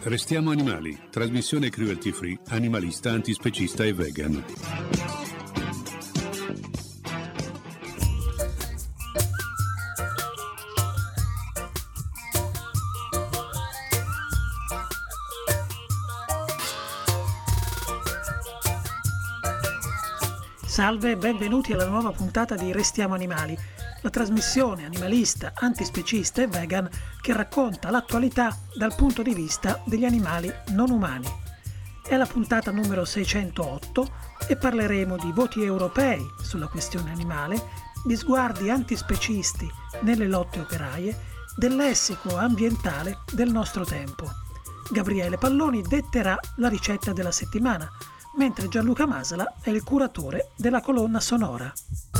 Restiamo animali, trasmissione cruelty free, animalista, antispecista e vegan. Salve e benvenuti alla nuova puntata di Restiamo Animali, la trasmissione animalista, antispecista e vegan che racconta l'attualità dal punto di vista degli animali non umani. È la puntata numero 608 e parleremo di voti europei sulla questione animale, di sguardi antispecisti nelle lotte operaie, del lessico ambientale del nostro tempo. Gabriele Palloni detterà la ricetta della settimana, mentre Gianluca Masala è il curatore della colonna sonora.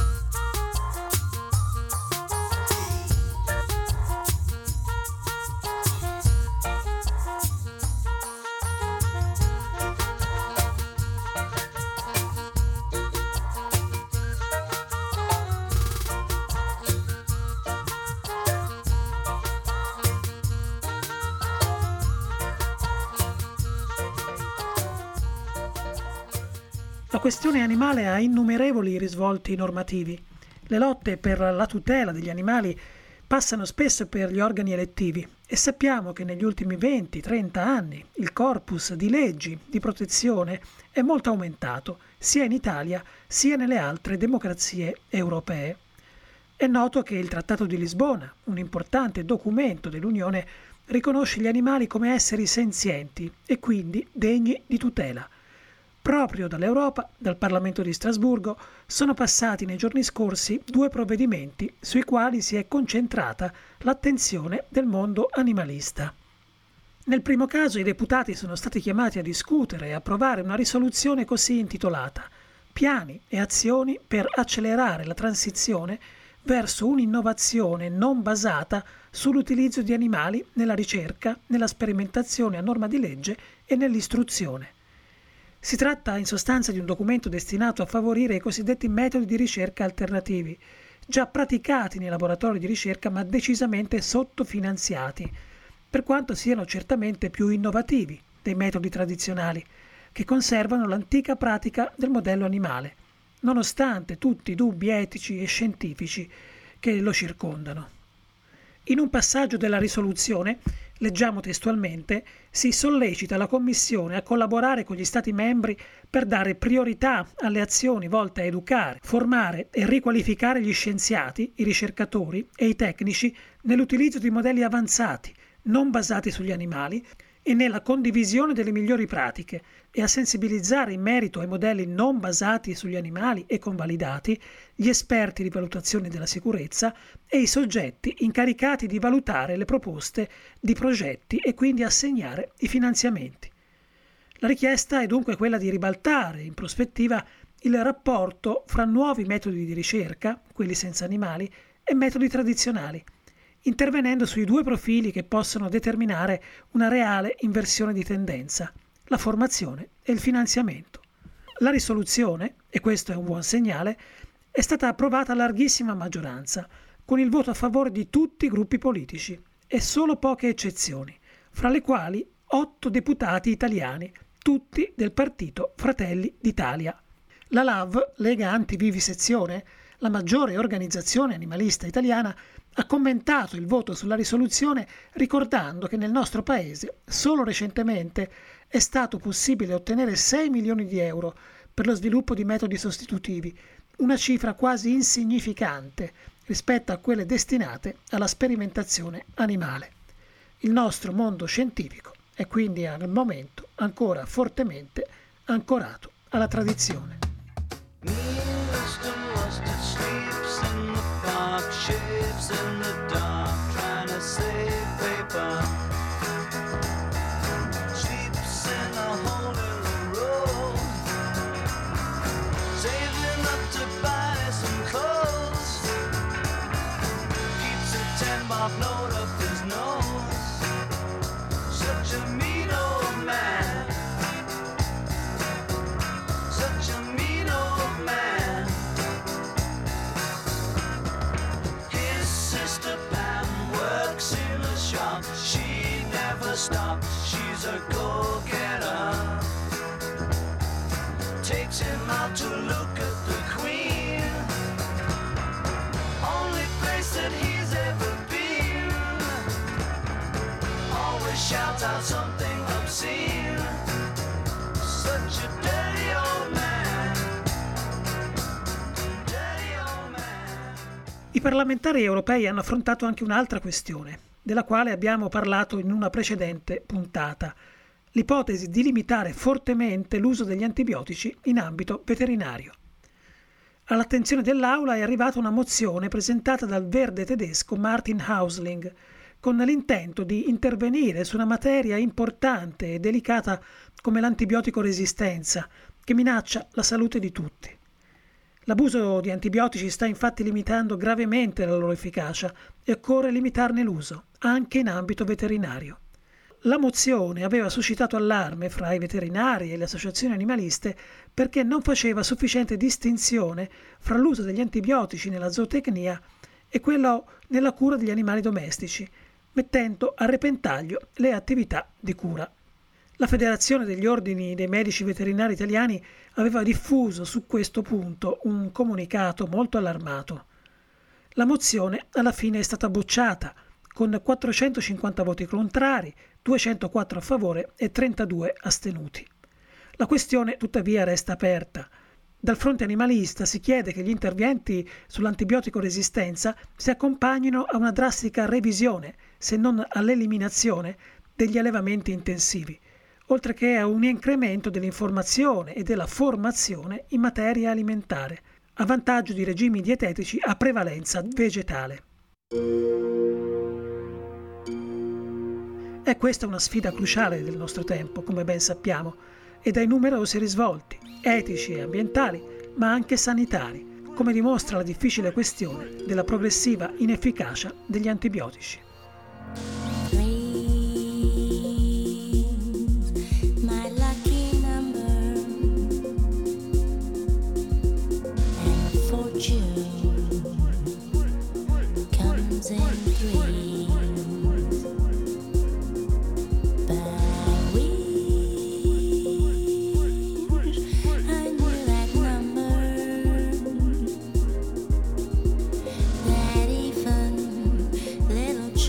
La questione animale ha innumerevoli risvolti normativi. Le lotte per la tutela degli animali passano spesso per gli organi elettivi e sappiamo che negli ultimi 20-30 anni il corpus di leggi di protezione è molto aumentato, sia in Italia sia nelle altre democrazie europee. È noto che il Trattato di Lisbona, un importante documento dell'Unione, riconosce gli animali come esseri senzienti e quindi degni di tutela. Proprio dall'Europa, dal Parlamento di Strasburgo, sono passati nei giorni scorsi 2 provvedimenti sui quali si è concentrata l'attenzione del mondo animalista. Nel primo caso i deputati sono stati chiamati a discutere e approvare una risoluzione così intitolata «Piani e azioni per accelerare la transizione verso un'innovazione non basata sull'utilizzo di animali nella ricerca, nella sperimentazione a norma di legge e nell'istruzione». Si tratta in sostanza di un documento destinato a favorire i cosiddetti metodi di ricerca alternativi, già praticati nei laboratori di ricerca ma decisamente sottofinanziati, per quanto siano certamente più innovativi dei metodi tradizionali, che conservano l'antica pratica del modello animale, nonostante tutti i dubbi etici e scientifici che lo circondano. In un passaggio della risoluzione, leggiamo testualmente, si sollecita la Commissione a collaborare con gli Stati membri per dare priorità alle azioni volte a educare, formare e riqualificare gli scienziati, i ricercatori e i tecnici nell'utilizzo di modelli avanzati, non basati sugli animali, e nella condivisione delle migliori pratiche, e a sensibilizzare in merito ai modelli non basati sugli animali e convalidati gli esperti di valutazione della sicurezza e i soggetti incaricati di valutare le proposte di progetti e quindi assegnare i finanziamenti. La richiesta è dunque quella di ribaltare in prospettiva il rapporto fra nuovi metodi di ricerca, quelli senza animali, e metodi tradizionali, intervenendo sui 2 profili che possono determinare una reale inversione di tendenza, la formazione e il finanziamento. La risoluzione, e questo è un buon segnale, è stata approvata a larghissima maggioranza, con il voto a favore di tutti i gruppi politici, e solo poche eccezioni, fra le quali 8 deputati italiani, tutti del partito Fratelli d'Italia. La LAV, Lega Antivivisezione, la maggiore organizzazione animalista italiana, ha commentato il voto sulla risoluzione ricordando che nel nostro paese solo recentemente è stato possibile ottenere 6 milioni di euro per lo sviluppo di metodi sostitutivi, una cifra quasi insignificante rispetto a quelle destinate alla sperimentazione animale. Il nostro mondo scientifico è quindi al momento ancora fortemente ancorato alla tradizione. In the dark, trying to save paper. Sleeps in a hole in the road, saving up to buy some clothes. Keeps a 10-bob note up his nose. Such a mean old man. Such a mean old man. stop. She's a go-getter. Takes him out to look at the Queen. Only place that he's ever been. Always shouts out something obscene. Such a dirty old man. Dirty old man. I parlamentari europei hanno affrontato anche un'altra questione, della quale abbiamo parlato in una precedente puntata: l'ipotesi di limitare fortemente l'uso degli antibiotici in ambito veterinario. All'attenzione dell'Aula è arrivata una mozione presentata dal verde tedesco Martin Häusling, con l'intento di intervenire su una materia importante e delicata come l'antibiotico resistenza, che minaccia la salute di tutti. L'abuso di antibiotici sta infatti limitando gravemente la loro efficacia e occorre limitarne l'uso, anche in ambito veterinario. La mozione aveva suscitato allarme fra i veterinari e le associazioni animaliste perché non faceva sufficiente distinzione fra l'uso degli antibiotici nella zootecnia e quello nella cura degli animali domestici, mettendo a repentaglio le attività di cura. La Federazione degli Ordini dei Medici Veterinari Italiani aveva diffuso su questo punto un comunicato molto allarmato. La mozione alla fine è stata bocciata, con 450 voti contrari, 204 a favore e 32 astenuti. La questione tuttavia resta aperta. Dal fronte animalista si chiede che gli interventi sull'antibiotico resistenza si accompagnino a una drastica revisione, se non all'eliminazione, degli allevamenti intensivi, oltre che a un incremento dell'informazione e della formazione in materia alimentare, a vantaggio di regimi dietetici a prevalenza vegetale. E questa è una sfida cruciale del nostro tempo, come ben sappiamo, e dai numerosi risvolti, etici e ambientali, ma anche sanitari, come dimostra la difficile questione della progressiva inefficacia degli antibiotici. Little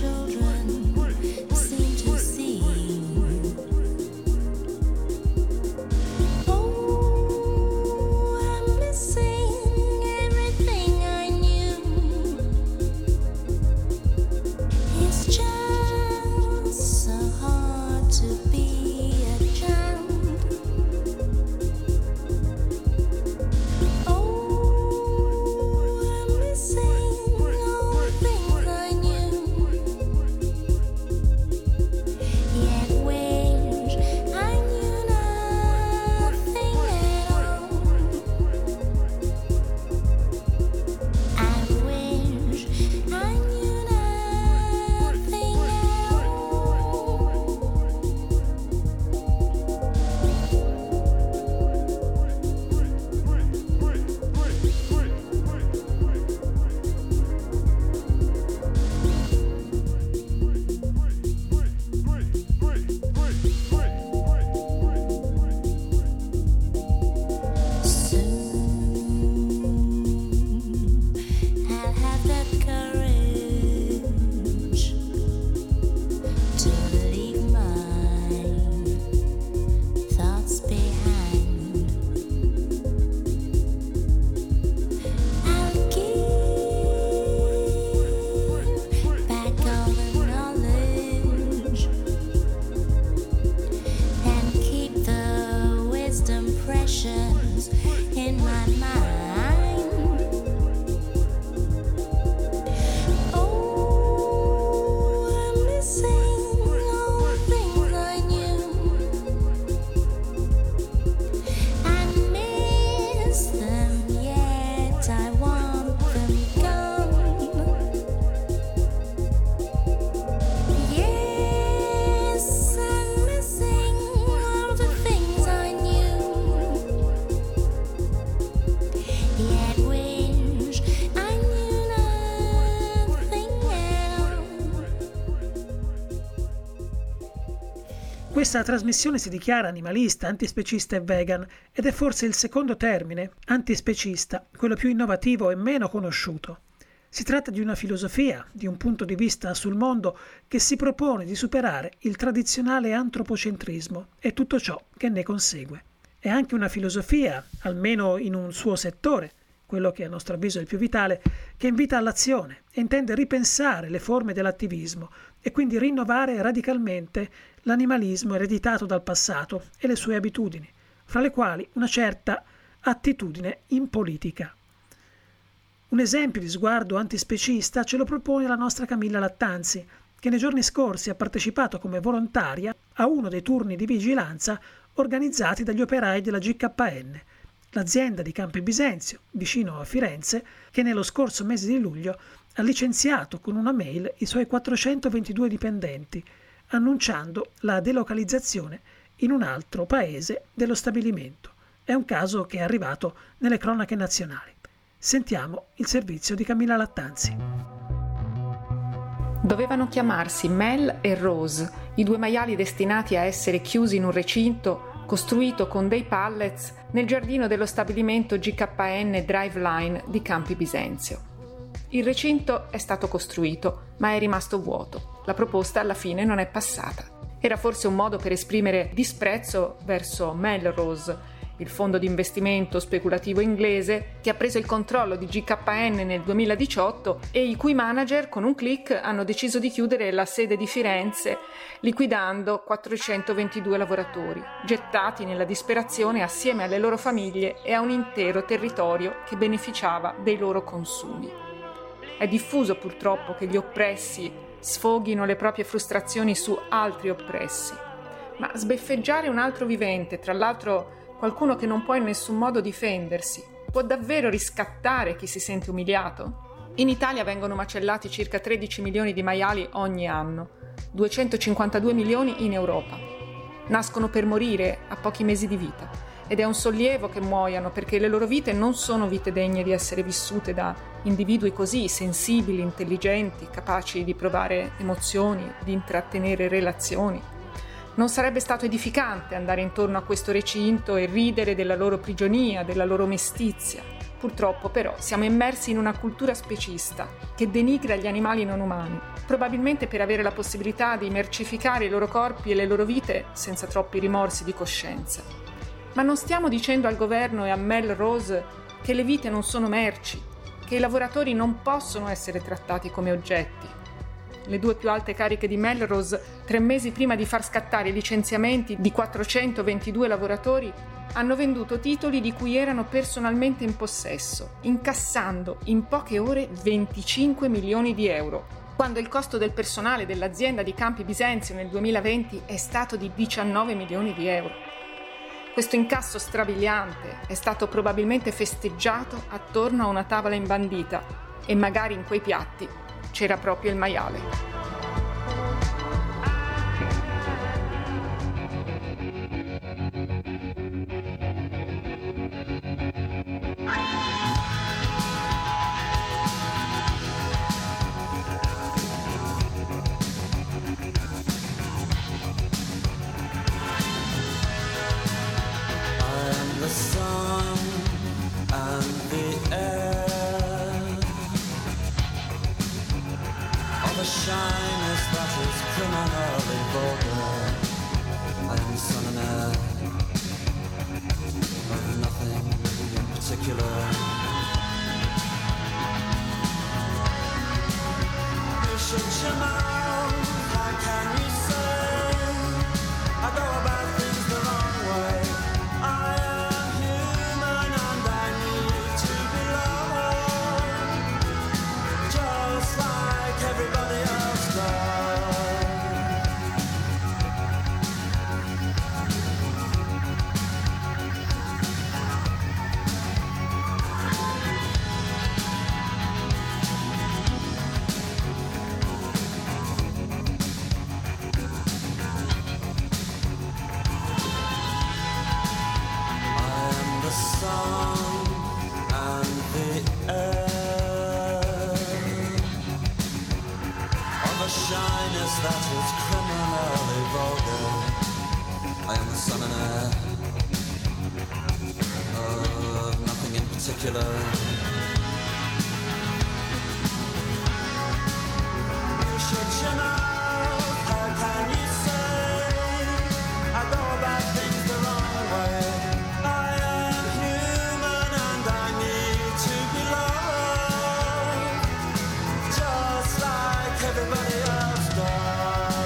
Questa trasmissione si dichiara animalista, antispecista e vegan ed è forse il secondo termine, antispecista, quello più innovativo e meno conosciuto. Si tratta di una filosofia, di un punto di vista sul mondo che si propone di superare il tradizionale antropocentrismo e tutto ciò che ne consegue. È anche una filosofia, almeno in un suo settore, quello che a nostro avviso è il più vitale, che invita all'azione e intende ripensare le forme dell'attivismo e quindi rinnovare radicalmente l'animalismo ereditato dal passato e le sue abitudini, fra le quali una certa attitudine in politica. Un esempio di sguardo antispecista ce lo propone la nostra Camilla Lattanzi, che nei giorni scorsi ha partecipato come volontaria a uno dei turni di vigilanza organizzati dagli operai della GKN, l'azienda di Campi Bisenzio, vicino a Firenze, che nello scorso mese di luglio ha licenziato con una mail i suoi 422 dipendenti, annunciando la delocalizzazione in un altro paese dello stabilimento. È un caso che è arrivato nelle cronache nazionali. Sentiamo il servizio di Camilla Lattanzi. Dovevano chiamarsi Mel e Rose, i due maiali destinati a essere chiusi in un recinto costruito con dei pallets nel giardino dello stabilimento GKN Driveline di Campi Bisenzio. Il recinto è stato costruito, ma è rimasto vuoto. La proposta alla fine non è passata. Era forse un modo per esprimere disprezzo verso Melrose, il fondo di investimento speculativo inglese che ha preso il controllo di GKN nel 2018 e i cui manager con un click hanno deciso di chiudere la sede di Firenze, liquidando 422 lavoratori, gettati nella disperazione assieme alle loro famiglie e a un intero territorio che beneficiava dei loro consumi. È diffuso purtroppo che gli oppressi sfoghino le proprie frustrazioni su altri oppressi, ma sbeffeggiare un altro vivente, tra l'altro qualcuno che non può in nessun modo difendersi, può davvero riscattare chi si sente umiliato? In Italia vengono macellati circa 13 milioni di maiali ogni anno, 252 milioni in Europa. Nascono per morire a pochi mesi di vita ed è un sollievo che muoiano perché le loro vite non sono vite degne di essere vissute da individui così sensibili, intelligenti, capaci di provare emozioni, di intrattenere relazioni. Non sarebbe stato edificante andare intorno a questo recinto e ridere della loro prigionia, della loro mestizia. Purtroppo, però, siamo immersi in una cultura specista che denigra gli animali non umani, probabilmente per avere la possibilità di mercificare i loro corpi e le loro vite senza troppi rimorsi di coscienza. Ma non stiamo dicendo al governo e a Melrose che le vite non sono merci, che i lavoratori non possono essere trattati come oggetti. Le due più alte cariche di Melrose, 3 mesi prima di far scattare i licenziamenti di 422 lavoratori, hanno venduto titoli di cui erano personalmente in possesso, incassando in poche ore 25 milioni di euro, quando il costo del personale dell'azienda di Campi Bisenzio nel 2020 è stato di 19 milioni di euro. Questo incasso strabiliante è stato probabilmente festeggiato attorno a una tavola imbandita e magari in quei piatti c'era proprio il maiale. The sun and the air of a shyness that is criminally vulgar. I am the sun and air of nothing in particular. You should chill out, how can you say I go about things the wrong way? I am human and I need to be loved, just like everybody else does. I am the son and heir of nothing in particular. You shut your mouth, how can you say I go about things the wrong way? I am human and I need to be loved, just like everybody else does.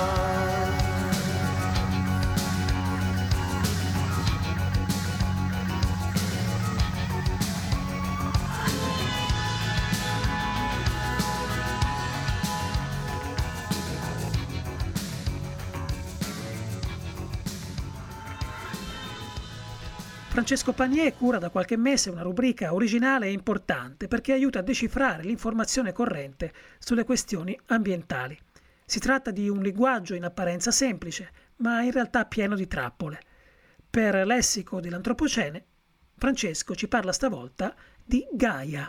Francesco Panier cura da qualche mese una rubrica originale e importante perché aiuta a decifrare l'informazione corrente sulle questioni ambientali. Si tratta di un linguaggio in apparenza semplice, ma in realtà pieno di trappole. Per Lessico dell'Antropocene, Francesco ci parla stavolta di Gaia.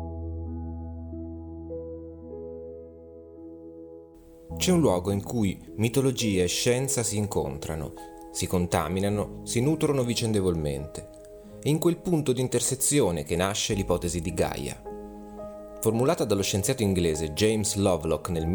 C'è un luogo in cui mitologia e scienza si incontrano, si contaminano, si nutrono vicendevolmente. È in quel punto di intersezione che nasce l'ipotesi di Gaia. Formulata dallo scienziato inglese James Lovelock nel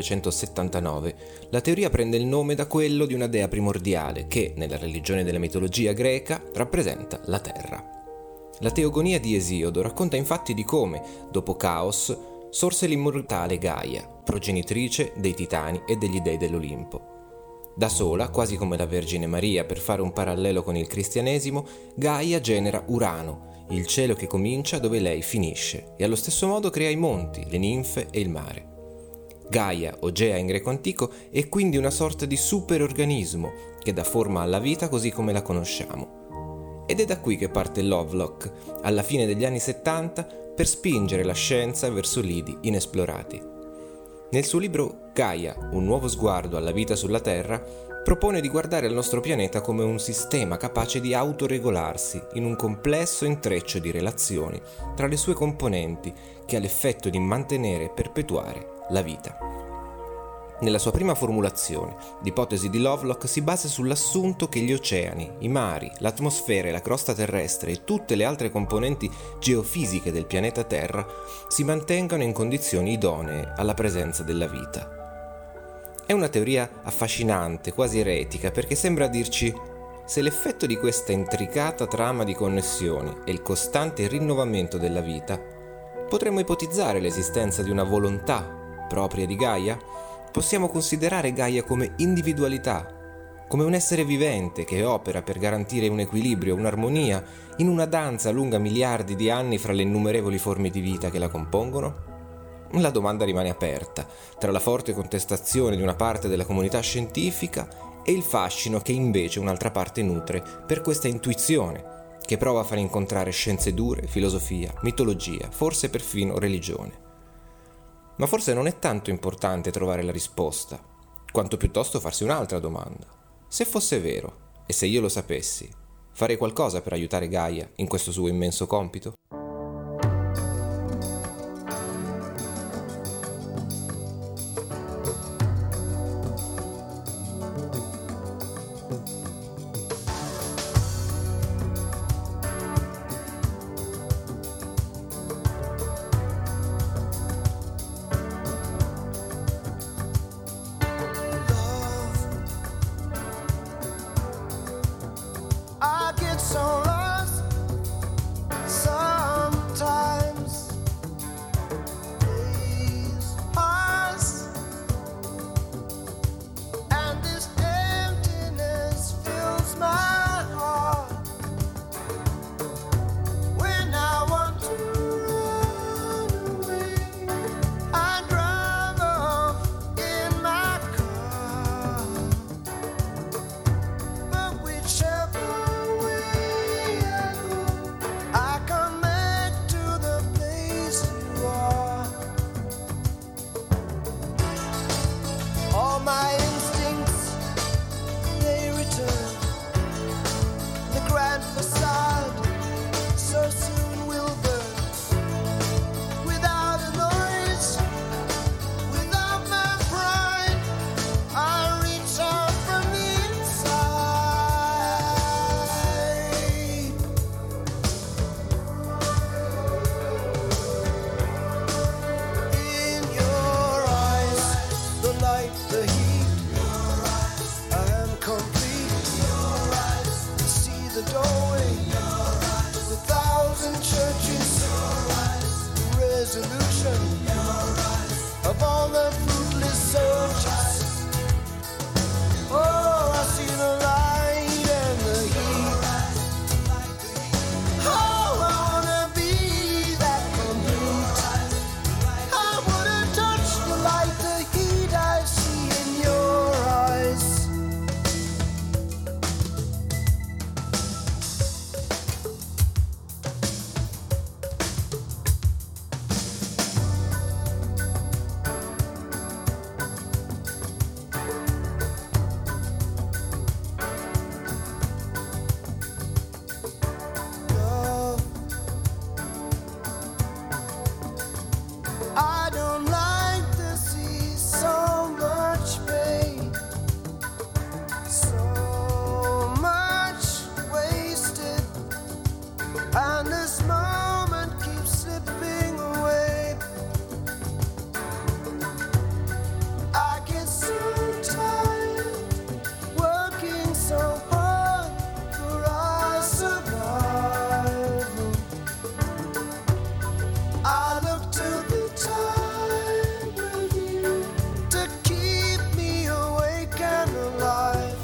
1979, la teoria prende il nome da quello di una dea primordiale che, nella religione della mitologia greca, rappresenta la terra. La Teogonia di Esiodo racconta infatti di come, dopo Caos, sorse l'immortale Gaia, progenitrice dei titani e degli dei dell'Olimpo. Da sola, quasi come la Vergine Maria, per fare un parallelo con il cristianesimo, Gaia genera Urano, il cielo che comincia dove lei finisce, e allo stesso modo crea i monti, le ninfe e il mare. Gaia, o Gea in greco antico, è quindi una sorta di superorganismo che dà forma alla vita così come la conosciamo. Ed è da qui che parte Lovelock, alla fine degli anni 70, per spingere la scienza verso lidi inesplorati. Nel suo libro Gaia, un nuovo sguardo alla vita sulla Terra, propone di guardare il nostro pianeta come un sistema capace di autoregolarsi in un complesso intreccio di relazioni tra le sue componenti che ha l'effetto di mantenere e perpetuare la vita. Nella sua prima formulazione, l'ipotesi di Lovelock si basa sull'assunto che gli oceani, i mari, l'atmosfera e la crosta terrestre e tutte le altre componenti geofisiche del pianeta Terra si mantengano in condizioni idonee alla presenza della vita. È una teoria affascinante, quasi eretica, perché sembra dirci: se l'effetto di questa intricata trama di connessioni è il costante rinnovamento della vita, potremmo ipotizzare l'esistenza di una volontà propria di Gaia? Possiamo considerare Gaia come individualità, come un essere vivente che opera per garantire un equilibrio, un'armonia, in una danza lunga miliardi di anni fra le innumerevoli forme di vita che la compongono? La domanda rimane aperta, tra la forte contestazione di una parte della comunità scientifica e il fascino che invece un'altra parte nutre per questa intuizione, che prova a far incontrare scienze dure, filosofia, mitologia, forse perfino religione. Ma forse non è tanto importante trovare la risposta, quanto piuttosto farsi un'altra domanda. Se fosse vero, e se io lo sapessi, farei qualcosa per aiutare Gaia in questo suo immenso compito? I get so lost, so all the fruitless soldiers. Oh, I see the light and the heat. Oh, I wanna be that complete. I wanna touch the light, the heat I see in your eyes. I don't like to see so much pain, so much wasted, and this moment keeps slipping away. I get so tired working so hard for our survival. I look to the time with you to keep me awake and alive.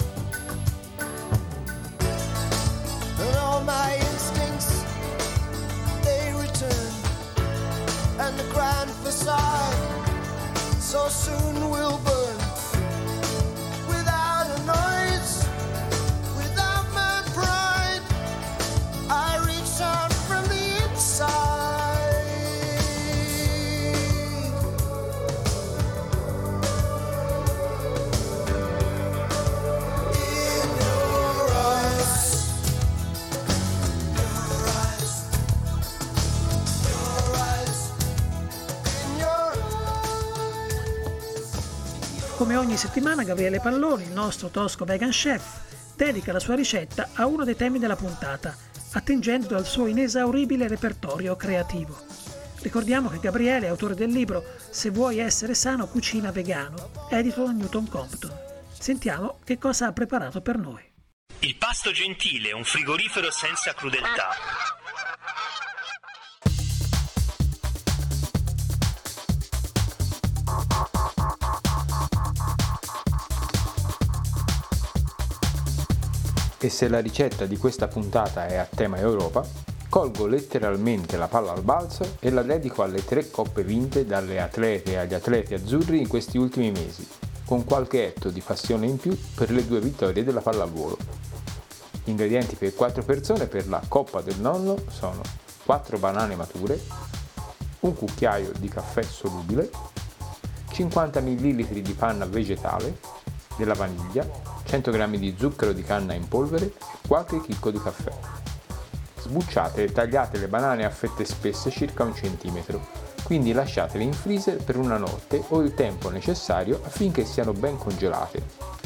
And all my instincts, they return, and the grand facade so soon will burn. Without a noise, without my pride, I reach out from the inside. In your eyes, your eyes, your eyes, in your eyes. Come ogni settimana Gabriele Palloni, il nostro tosco vegan chef, dedica la sua ricetta a uno dei temi della puntata, attingendo al suo inesauribile repertorio creativo. Ricordiamo che Gabriele è autore del libro Se vuoi essere sano, cucina vegano, edito da Newton Compton. Sentiamo che cosa ha preparato per noi. Il pasto gentile, un frigorifero senza crudeltà. E se la ricetta di questa puntata è a tema Europa, colgo letteralmente la palla al balzo e la dedico alle 3 coppe vinte dalle atlete e agli atleti azzurri in questi ultimi mesi, con qualche etto di passione in più per le 2 vittorie della pallavolo. Gli ingredienti per 4 persone per la coppa del nonno sono 4 banane mature, un cucchiaio di caffè solubile, 50 ml di panna vegetale, della vaniglia, 100 g di zucchero di canna in polvere e qualche chicco di caffè. Sbucciate e tagliate le banane a fette spesse circa 1 centimetro, quindi lasciatele in freezer per una notte o il tempo necessario affinché siano ben congelate.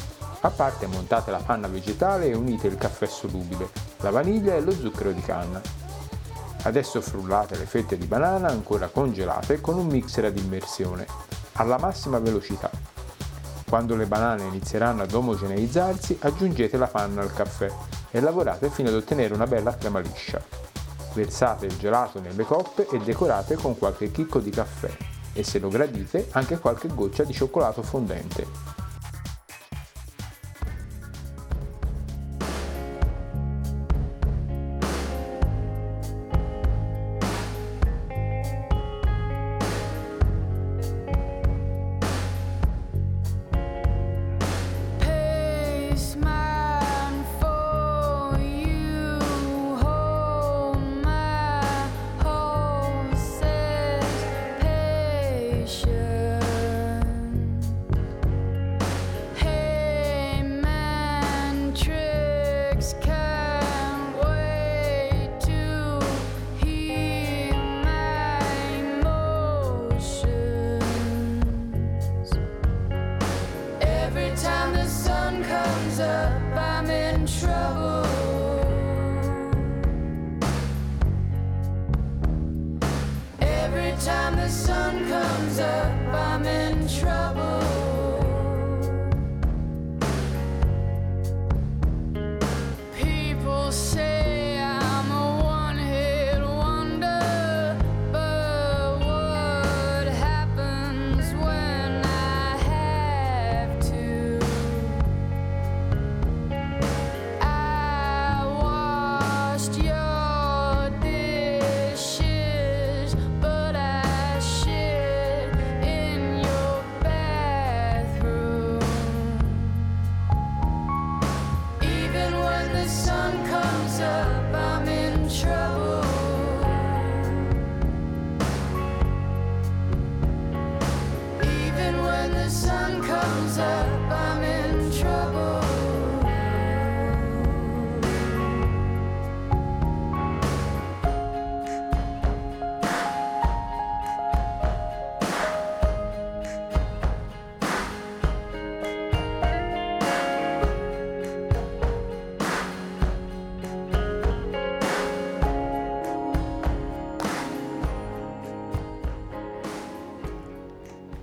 A parte montate la panna vegetale e unite il caffè solubile, la vaniglia e lo zucchero di canna. Adesso frullate le fette di banana ancora congelate con un mixer ad immersione, alla massima velocità. Quando le banane inizieranno ad omogeneizzarsi, aggiungete la panna al caffè e lavorate fino ad ottenere una bella crema liscia. Versate il gelato nelle coppe e decorate con qualche chicco di caffè e, se lo gradite, anche qualche goccia di cioccolato fondente. What happens when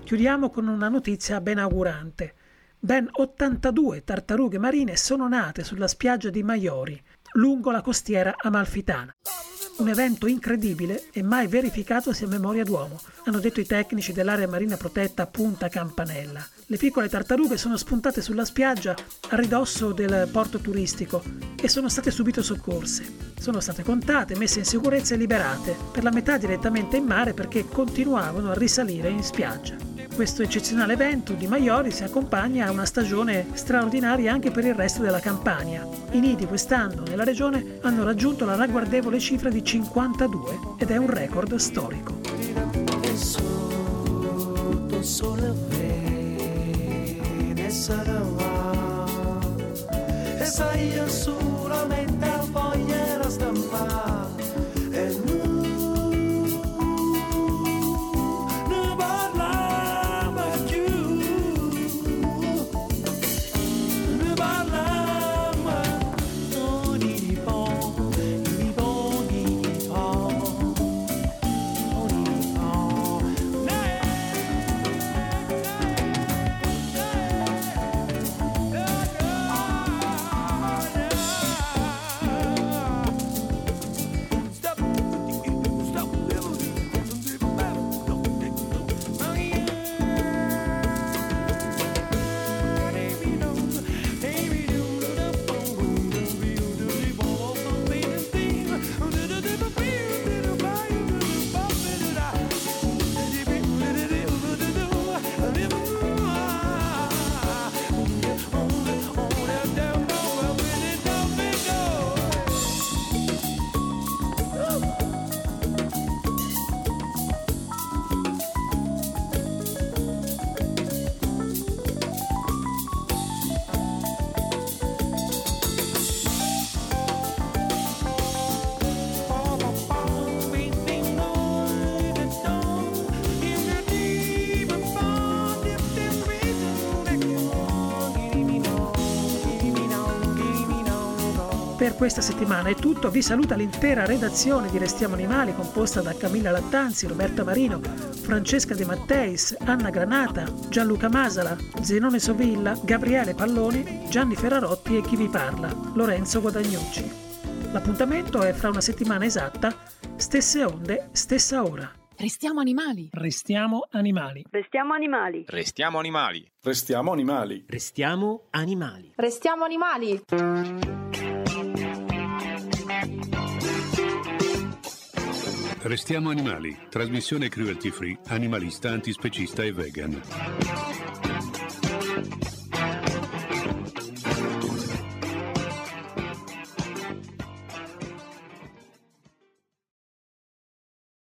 Chiudiamo con una notizia ben augurante. Ben 82 tartarughe marine sono nate sulla spiaggia di Maiori, lungo la costiera amalfitana. Un evento incredibile e mai verificatosi a memoria d'uomo, hanno detto i tecnici dell'area marina protetta Punta Campanella. Le piccole tartarughe sono spuntate sulla spiaggia a ridosso del porto turistico e sono state subito soccorse. Sono state contate, messe in sicurezza e liberate, per la metà direttamente in mare perché continuavano a risalire in spiaggia. Questo eccezionale evento di Maiori si accompagna a una stagione straordinaria anche per il resto della Campania. I nidi quest'anno nella regione hanno raggiunto la ragguardevole cifra di 52 ed è un record storico. Sotto sole vede sarà e sai io solamente voglio stampare e non parlava più non parlava non di po di po di po. Per questa settimana è tutto, vi saluta l'intera redazione di Restiamo Animali composta da Camilla Lattanzi, Roberta Marino, Francesca De Matteis, Anna Granata, Gianluca Masala, Zenone Sovilla, Gabriele Palloni, Gianni Ferrarotti e chi vi parla, Lorenzo Guadagnucci. L'appuntamento è fra una settimana esatta, stesse onde, stessa ora. Restiamo animali. Restiamo animali. Restiamo animali. Restiamo animali. Restiamo animali. Restiamo animali. Restiamo animali. Restiamo animali, trasmissione cruelty free, animalista, antispecista e vegan.